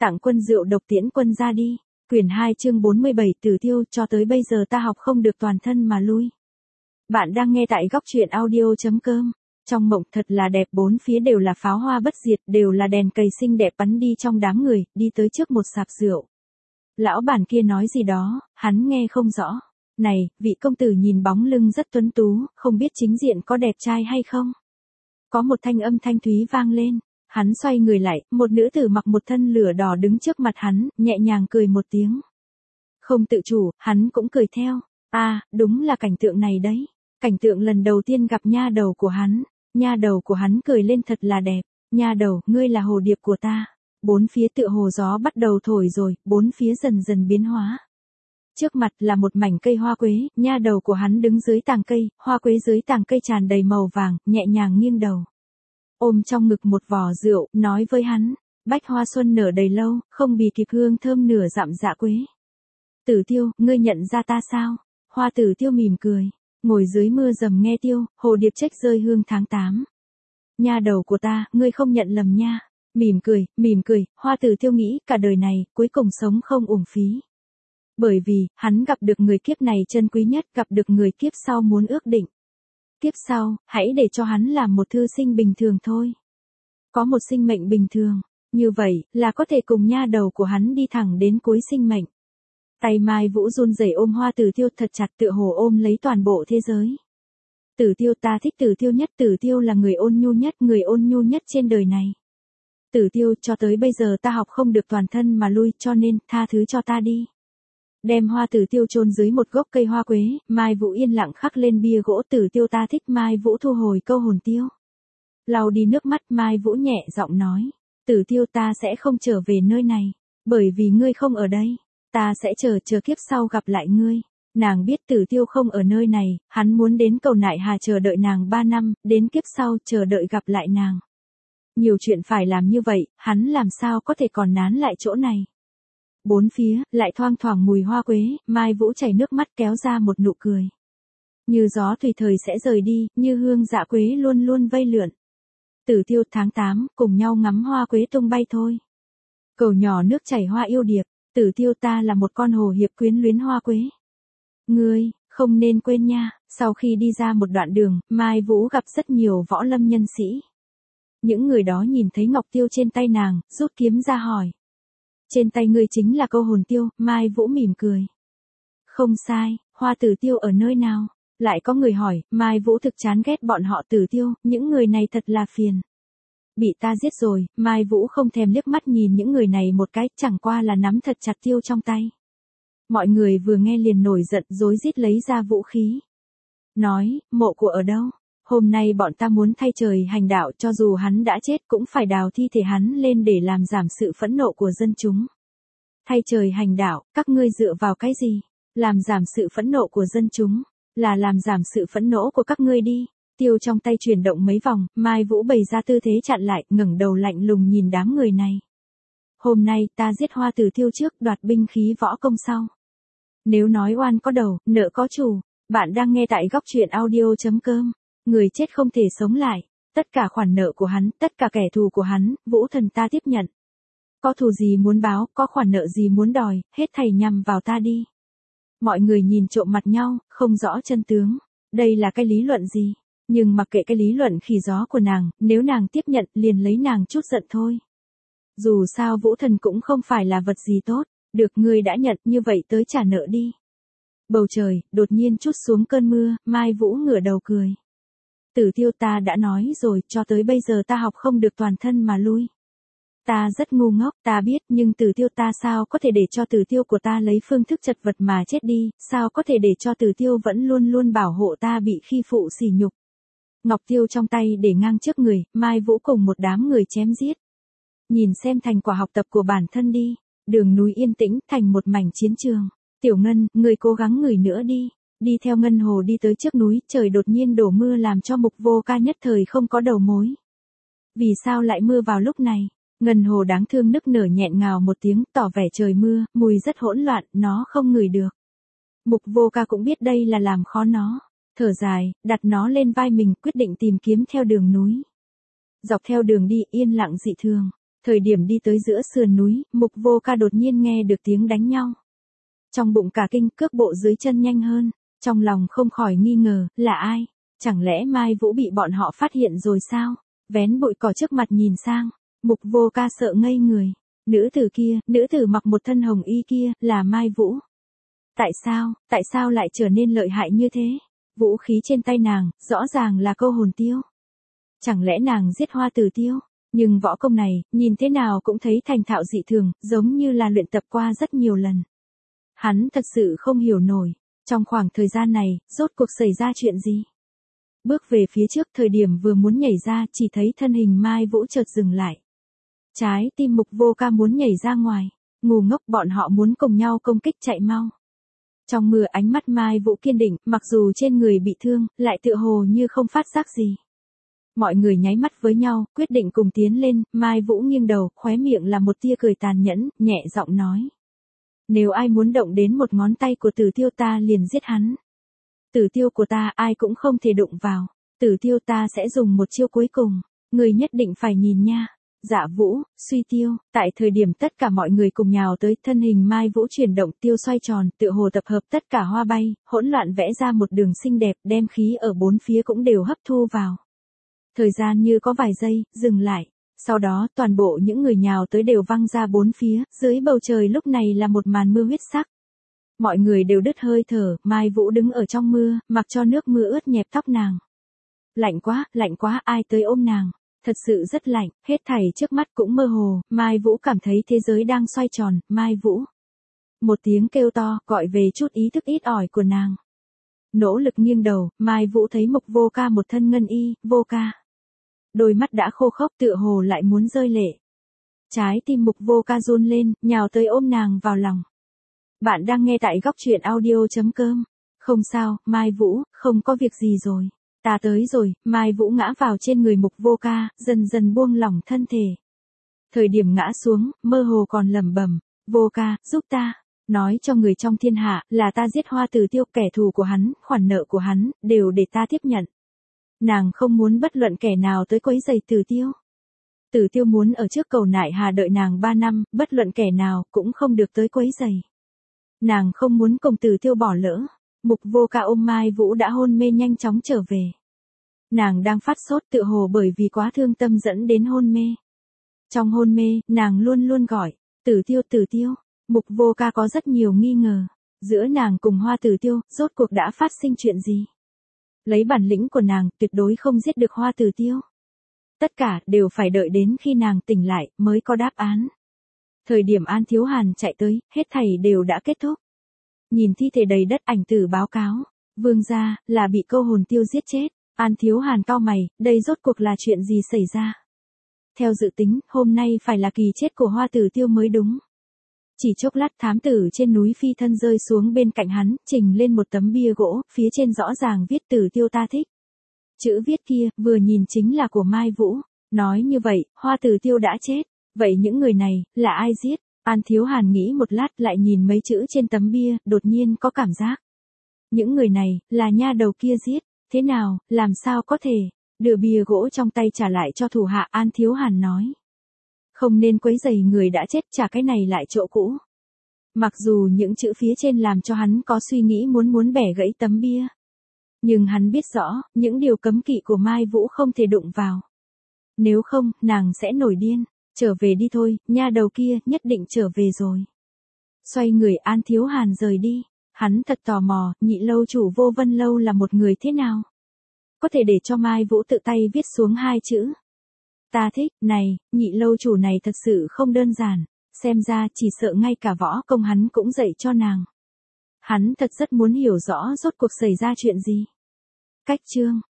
Tặng quân rượu độc tiễn quân ra đi. Quyển 2 chương 47 Tử Tiêu, cho tới bây giờ ta học không được toàn thân mà lui. Bạn đang nghe tại góc truyện audio.com. Trong mộng thật là đẹp, bốn phía đều là pháo hoa bất diệt, đều là đèn cầy xinh đẹp bắn đi trong đám người, đi tới trước một sạp rượu. Lão bản kia nói gì đó, hắn nghe không rõ. Này, vị công tử nhìn bóng lưng rất tuấn tú, không biết chính diện có đẹp trai hay không? Có một thanh âm thanh thúy vang lên. Hắn xoay người lại, một nữ tử mặc một thân lửa đỏ đứng trước mặt hắn, nhẹ nhàng cười một tiếng. Không tự chủ, hắn cũng cười theo. Đúng là cảnh tượng này đấy. Cảnh tượng lần đầu tiên gặp nha đầu của hắn. Nha đầu của hắn cười lên thật là đẹp. Nha đầu, ngươi là hồ điệp của ta. Bốn phía tựa hồ gió bắt đầu thổi rồi, bốn phía dần dần biến hóa. Trước mặt là một mảnh cây hoa quế, nha đầu của hắn đứng dưới tàng cây, hoa quế dưới tàng cây tràn đầy màu vàng, nhẹ nhàng nghiêng đầu. Ôm trong ngực một vò rượu, nói với hắn, bách hoa xuân nở đầy lâu, không bì kịp hương thơm nửa dặm dạ quế. Tử Tiêu, ngươi nhận ra ta sao? Hoa Tử Tiêu mỉm cười, ngồi dưới mưa rầm nghe tiêu, hồ điệp trách rơi hương tháng 8. Nha đầu của ta, ngươi không nhận lầm nha. Mỉm cười, Hoa Tử Tiêu nghĩ cả đời này, cuối cùng sống không uổng phí. Bởi vì, hắn gặp được người kiếp này chân quý nhất, gặp được người kiếp sau muốn ước định. Kiếp sau, hãy để cho hắn làm một thư sinh bình thường thôi. Có một sinh mệnh bình thường, như vậy, là có thể cùng nha đầu của hắn đi thẳng đến cuối sinh mệnh. Tay Mai Vũ run rẩy ôm Hoa Tử Tiêu thật chặt tựa hồ ôm lấy toàn bộ thế giới. Tử Tiêu, ta thích Tử Tiêu nhất, Tử Tiêu là người ôn nhu nhất trên đời này. Tử Tiêu, cho tới bây giờ ta học không được toàn thân mà lui, cho nên, tha thứ cho ta đi. Đem Hoa Tử Tiêu chôn dưới một gốc cây hoa quế, Mai Vũ yên lặng khắc lên bia gỗ. Tử Tiêu, ta thích. Mai Vũ thu hồi câu hồn tiêu. Lau đi nước mắt, Mai Vũ nhẹ giọng nói. Tử Tiêu, ta sẽ không trở về nơi này. Bởi vì ngươi không ở đây. Ta sẽ chờ kiếp sau gặp lại ngươi. Nàng biết Tử Tiêu không ở nơi này, hắn muốn đến cầu Nại Hà chờ đợi nàng 3 năm, đến kiếp sau chờ đợi gặp lại nàng. Nhiều chuyện phải làm như vậy, hắn làm sao có thể còn nán lại chỗ này. Bốn phía, lại thoang thoảng mùi hoa quế, Mai Vũ chảy nước mắt kéo ra một nụ cười. Như gió tùy thời sẽ rời đi, như hương dạ quế luôn luôn vây lượn. Tử Tiêu, tháng 8, cùng nhau ngắm hoa quế tung bay thôi. Cầu nhỏ nước chảy hoa yêu điệp. Tử Tiêu, ta là một con hồ hiệp quyến luyến hoa quế. Ngươi, không nên quên nha. Sau khi đi ra một đoạn đường, Mai Vũ gặp rất nhiều võ lâm nhân sĩ. Những người đó nhìn thấy ngọc tiêu trên tay nàng, rút kiếm ra hỏi. Trên tay ngươi chính là câu hồn tiêu. Mai Vũ mỉm cười. Không sai, Hoa Tử Tiêu ở nơi nào? Lại có người hỏi. Mai Vũ thực chán ghét bọn họ. Tử Tiêu, những người này thật là phiền. Bị ta giết rồi. Mai Vũ không thèm liếc mắt nhìn những người này một cái, chẳng qua là nắm thật chặt tiêu trong tay. Mọi người vừa nghe liền nổi giận, rối rít lấy ra vũ khí. Nói, mộ của ở đâu? Hôm nay bọn ta muốn thay trời hành đạo, cho dù hắn đã chết cũng phải đào thi thể hắn lên để làm giảm sự phẫn nộ của dân chúng. Thay trời hành đạo, các ngươi dựa vào cái gì? Làm giảm sự phẫn nộ của dân chúng, là làm giảm sự phẫn nộ của các ngươi đi. Tiêu trong tay chuyển động mấy vòng, Mai Vũ bày ra tư thế chặn lại, ngẩng đầu lạnh lùng nhìn đám người này. Hôm nay ta giết Hoa Tử Tiêu trước, đoạt binh khí võ công sau. Nếu nói oan có đầu, nợ có chủ. Bạn đang nghe tại góc truyện audio.com. Người chết không thể sống lại. Tất cả khoản nợ của hắn, tất cả kẻ thù của hắn, Vũ Thần ta tiếp nhận. Có thù gì muốn báo, có khoản nợ gì muốn đòi, hết thảy nhằm vào ta đi. Mọi người nhìn trộm mặt nhau, không rõ chân tướng. Đây là cái lý luận gì? Nhưng mặc kệ cái lý luận khỉ gió của nàng, nếu nàng tiếp nhận, liền lấy nàng chút giận thôi. Dù sao Vũ Thần cũng không phải là vật gì tốt. Được, ngươi đã nhận, như vậy tới trả nợ đi. Bầu trời, đột nhiên trút xuống cơn mưa, Mai Vũ ngửa đầu cười. Tử Tiêu, ta đã nói rồi, cho tới bây giờ ta học không được toàn thân mà lui. Ta rất ngu ngốc, ta biết, nhưng Tử Tiêu, ta sao có thể để cho Tử Tiêu của ta lấy phương thức chật vật mà chết đi, sao có thể để cho Tử Tiêu vẫn luôn luôn bảo hộ ta bị khi phụ sỉ nhục. Ngọc tiêu trong tay để ngang trước người, Mai Vũ cùng một đám người chém giết. Nhìn xem thành quả học tập của bản thân đi. Đường núi yên tĩnh thành một mảnh chiến trường. Tiểu Ngân, người cố gắng ngửi nữa đi. Đi theo Ngân Hồ đi tới trước núi, trời đột nhiên đổ mưa làm cho Mục Vô Ca nhất thời không có đầu mối. Vì sao lại mưa vào lúc này? Ngân Hồ đáng thương nức nở nghẹn ngào một tiếng, tỏ vẻ trời mưa, mùi rất hỗn loạn, nó không ngửi được. Mục Vô Ca cũng biết đây là làm khó nó. Thở dài, đặt nó lên vai mình, quyết định tìm kiếm theo đường núi. Dọc theo đường đi yên lặng dị thường. Thời điểm đi tới giữa sườn núi, Mục Vô Ca đột nhiên nghe được tiếng đánh nhau. Trong bụng cả kinh, cước bộ dưới chân nhanh hơn, trong lòng không khỏi nghi ngờ, là ai? Chẳng lẽ Mai Vũ bị bọn họ phát hiện rồi sao? Vén bụi cỏ trước mặt nhìn sang, Mục Vô Ca sợ ngây người. Nữ tử mặc một thân hồng y kia, là Mai Vũ. Tại sao lại trở nên lợi hại như thế? Vũ khí trên tay nàng, rõ ràng là câu hồn tiêu. Chẳng lẽ nàng giết Hoa Tử Tiêu? Nhưng võ công này, nhìn thế nào cũng thấy thành thạo dị thường, giống như là luyện tập qua rất nhiều lần. Hắn thật sự không hiểu nổi, trong khoảng thời gian này, rốt cuộc xảy ra chuyện gì? Bước về phía trước, thời điểm vừa muốn nhảy ra, chỉ thấy thân hình Mai Vũ chợt dừng lại. Trái tim Mục Vô Ca muốn nhảy ra ngoài, ngu ngốc, bọn họ muốn cùng nhau công kích, chạy mau. Trong mưa ánh mắt Mai Vũ kiên định, mặc dù trên người bị thương, lại tựa hồ như không phát giác gì. Mọi người nháy mắt với nhau, quyết định cùng tiến lên, Mai Vũ nghiêng đầu, khóe miệng là một tia cười tàn nhẫn, nhẹ giọng nói. Nếu ai muốn động đến một ngón tay của Tử Tiêu ta liền giết hắn. Tử Tiêu của ta ai cũng không thể đụng vào, Tử Tiêu ta sẽ dùng một chiêu cuối cùng, người nhất định phải nhìn nha. Dạ Vũ, Suy Tiêu, tại thời điểm tất cả mọi người cùng nhào tới, thân hình Mai Vũ chuyển động, tiêu xoay tròn, tựa hồ tập hợp tất cả hoa bay, hỗn loạn vẽ ra một đường xinh đẹp, đem khí ở bốn phía cũng đều hấp thu vào. Thời gian như có vài giây, dừng lại. Sau đó, toàn bộ những người nhào tới đều văng ra bốn phía, dưới bầu trời lúc này là một màn mưa huyết sắc. Mọi người đều đứt hơi thở, Mai Vũ đứng ở trong mưa, mặc cho nước mưa ướt nhẹp tóc nàng. Lạnh quá, ai tới ôm nàng. Thật sự rất lạnh, hết thảy trước mắt cũng mơ hồ, Mai Vũ cảm thấy thế giới đang xoay tròn, Mai Vũ. Một tiếng kêu to, gọi về chút ý thức ít ỏi của nàng. Nỗ lực nghiêng đầu, Mai Vũ thấy Mục Vô Ca một thân ngân y, Vô Ca. Đôi mắt đã khô khốc, tựa hồ lại muốn rơi lệ. Trái tim Mục Vô Ca run lên, nhào tới ôm nàng vào lòng. Bạn đang nghe tại góc truyện audio.com. Không sao, Mai Vũ, không có việc gì rồi. Ta tới rồi, Mai Vũ ngã vào trên người Mục Vô Ca, dần dần buông lỏng thân thể. Thời điểm ngã xuống, mơ hồ còn lẩm bẩm, Vô Ca, giúp ta. Nói cho người trong thiên hạ, là ta giết Hoa Tử Tiêu, kẻ thù của hắn, khoản nợ của hắn, đều để ta tiếp nhận. Nàng không muốn bất luận kẻ nào tới quấy rầy Tử Tiêu. Tử Tiêu muốn ở trước cầu nại hà đợi nàng 3 năm, bất luận kẻ nào cũng không được tới quấy rầy. Nàng không muốn cùng Tử Tiêu bỏ lỡ. Mục Vô Ca ôm Mai Vũ đã hôn mê nhanh chóng trở về. Nàng đang phát sốt, tựa hồ bởi vì quá thương tâm dẫn đến hôn mê. Trong hôn mê, nàng luôn luôn gọi, Tử Tiêu. Mục Vô Ca có rất nhiều nghi ngờ. Giữa nàng cùng Hoa Tử Tiêu, rốt cuộc đã phát sinh chuyện gì? Lấy bản lĩnh của nàng, tuyệt đối không giết được Hoa Tử Tiêu. Tất cả đều phải đợi đến khi nàng tỉnh lại, mới có đáp án. Thời điểm An Thiếu Hàn chạy tới, hết thảy đều đã kết thúc. Nhìn thi thể đầy đất, ảnh tử báo cáo. Vương gia, là bị câu hồn tiêu giết chết. An Thiếu Hàn cau mày, đây rốt cuộc là chuyện gì xảy ra? Theo dự tính, hôm nay phải là kỳ chết của Hoa Tử Tiêu mới đúng. Chỉ chốc lát, thám tử trên núi phi thân rơi xuống bên cạnh hắn, trình lên một tấm bia gỗ, phía trên rõ ràng viết Tử Tiêu ta thích. Chữ viết kia, vừa nhìn chính là của Mai Vũ. Nói như vậy, Hoa Tử Tiêu đã chết. Vậy những người này, là ai giết? An Thiếu Hàn nghĩ một lát, lại nhìn mấy chữ trên tấm bia, đột nhiên có cảm giác. Những người này, là nha đầu kia giết. Thế nào, làm sao có thể? Đưa bia gỗ trong tay trả lại cho thủ hạ, An Thiếu Hàn nói. Không nên quấy rầy người đã chết, trả cái này lại chỗ cũ. Mặc dù những chữ phía trên làm cho hắn có suy nghĩ muốn bẻ gãy tấm bia. Nhưng hắn biết rõ, những điều cấm kỵ của Mai Vũ không thể đụng vào. Nếu không, nàng sẽ nổi điên. Trở về đi thôi, nha đầu kia nhất định trở về rồi. Xoay người, An Thiếu Hàn rời đi. Hắn thật tò mò, Nhị lâu chủ Vô Vân Lâu là một người thế nào? Có thể để cho Mai Vũ tự tay viết xuống 2 chữ. Ta thích, này, Nhị lâu chủ này thật sự không đơn giản. Xem ra chỉ sợ ngay cả võ công hắn cũng dạy cho nàng. Hắn thật rất muốn hiểu rõ rốt cuộc xảy ra chuyện gì. Cách chương